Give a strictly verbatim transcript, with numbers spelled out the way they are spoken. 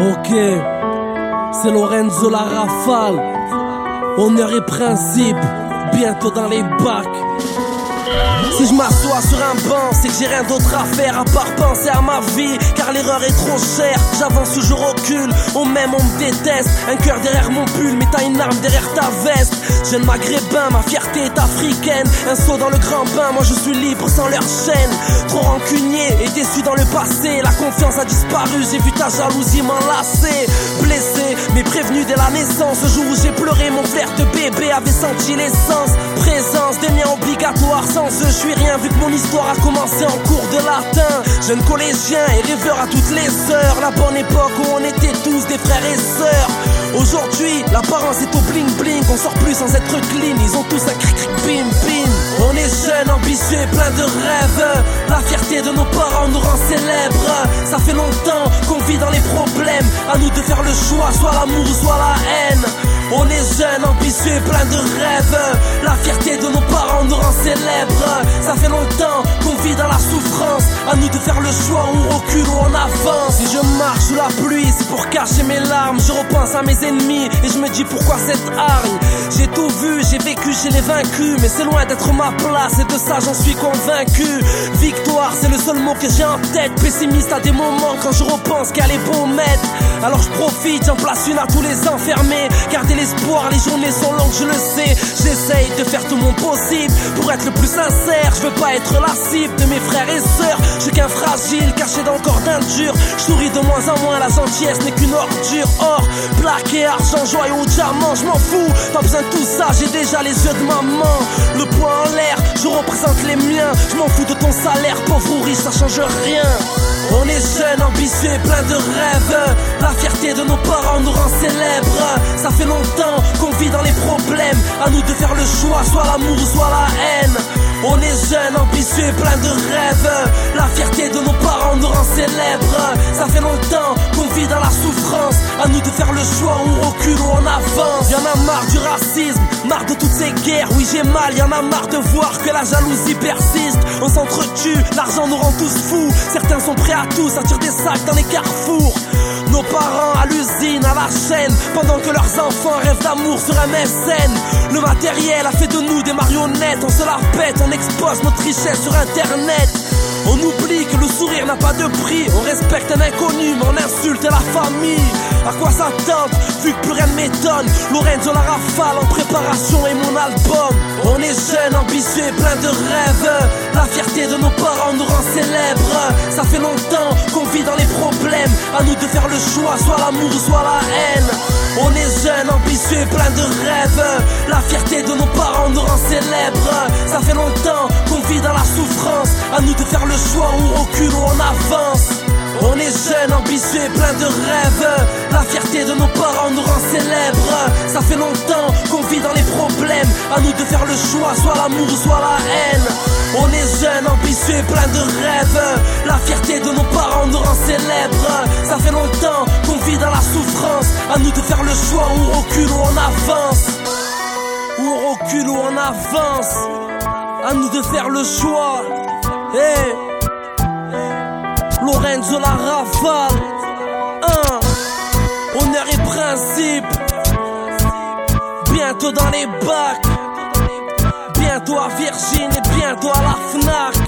Ok, c'est Lorenzo la rafale. Honneur et principe, bientôt dans les bacs. Si je m'assois sur un banc, c'est que j'ai rien d'autre à faire à part penser à ma vie, car l'erreur est trop chère. J'avance toujours au recul, on m'aime, on me déteste. Un cœur derrière mon pull, mais t'as une arme derrière ta veste. Jeune maghrébin, ma fierté est africaine. Un saut dans le grand bain, moi je suis libre sans leur chaîne. Trop rancunier et déçu dans le passé, la confiance a disparu, j'ai vu ta jalousie m'enlacer. Blessé, mais prévenu dès la naissance. Le jour où j'ai pleuré, mon flair de bébé avait senti l'essence. Présence des miens obligatoires, sans eux je suis rien vu que mon histoire a commencé en cours de latin. Jeune collégien et rêveur à toutes les heures, la bonne époque où on était tous des frères et sœurs. Aujourd'hui, l'apparence est au bling bling, on sort plus sans être clean, ils ont tous un cric cric bim bim. On est jeunes, ambitieux et plein de rêves, la fierté de nos parents nous rend célèbres. Ça fait longtemps qu'on vit dans les problèmes, à nous de faire le choix, soit l'amour ou soit la haine. On est jeunes, ambitieux et plein de rêves, la fierté de nos parents nous rend célèbres. Ça fait longtemps qu'on vit dans la souffrance, à nous de faire le choix, on recule ou on avance. Si je marche sous la pluie, c'est pour cacher mes larmes. Je repense à mes ennemis et je me dis pourquoi cette hargne. J'ai tout vu, j'ai vécu, je l'ai vaincu, mais c'est loin d'être ma place et de ça j'en suis convaincu. Victoire, c'est le seul mot que j'ai en tête. Pessimiste à des moments quand je repense qu'elle est bon maître. Alors je profite, j'en place une à tous les enfermés. Gardez l'espoir, les journées sont longues, je le sais. J'essaye de faire tout mon possible pour être le plus sincère. Je veux pas être la cible de mes frères et sœurs. Je suis qu'un fragile, caché dans le corps d'un dur. Je souris de moins en moins, la gentillesse n'est qu'une ordure. Or, plaqué, argent, joyaux, diamants, je m'en fous. Pas besoin de tout ça, j'ai déjà les yeux de maman. Le poing en l'air, je représente les miens. Je m'en fous de ton salaire, pauvre ou riche, ça change rien. On est jeunes, ambitieux et plein de rêves, la fierté de nos parents nous rend célèbres. Ça fait longtemps qu'on vit dans les problèmes, à nous de faire le choix, soit l'amour ou soit la haine. On est jeunes, ambitieux et plein de rêves, la fierté de nos parents nous rend célèbres. Ça fait longtemps qu'on vit dans la souffrance, à nous de faire le choix, on recule ou on avance. Y'en a marre du racisme, marre de toutes ces guerres. Oui j'ai mal, y'en a marre de voir que la jalousie persiste. On s'entretue, l'argent nous rend tous fous. Certains sont prêts à tout, attirent des sacs dans les carrefours. Nos parents à l'usine, à la chaîne, pendant que leurs enfants rêvent d'amour sur un mécène. Le matériel a fait de nous des marionnettes. On se la pète, on expose notre richesse sur internet. On oublie que le sourire n'a pas de prix. On respecte un inconnu mais on insulte la famille. À quoi ça tente, vu que plus rien ne m'étonne. Lorenzo la rafale en préparation et mon album. On est jeunes, ambitieux et plein de rêves, la fierté de nos parents nous rend célèbres. Ça fait longtemps qu'on vit dans les problèmes, à nous de faire le choix, soit l'amour ou soit la haine. On est jeunes, ambitieux et plein de rêves, la fierté de nos parents nous rend célèbres. Ça fait longtemps qu'on vit dans la souffrance, à nous de faire le choix, on recule ou on avance. On est jeunes, ambitieux et plein de rêves, la fierté de nos parents nous rend célèbres. Ça fait longtemps qu'on vit dans les problèmes, à nous de faire le choix, soit l'amour ou soit la haine. On est jeunes, ambitieux et plein de rêves, la fierté de nos parents nous rend célèbres. Ça fait longtemps qu'on vit dans la souffrance, à nous de faire le choix, on recule ou on avance. Ou on recule ou on avance, à nous de faire le choix. Hey. Lorenzo la rafale, hein. Honneur et principe, bientôt dans les bacs, bientôt à Virgin et bientôt à la Fnac.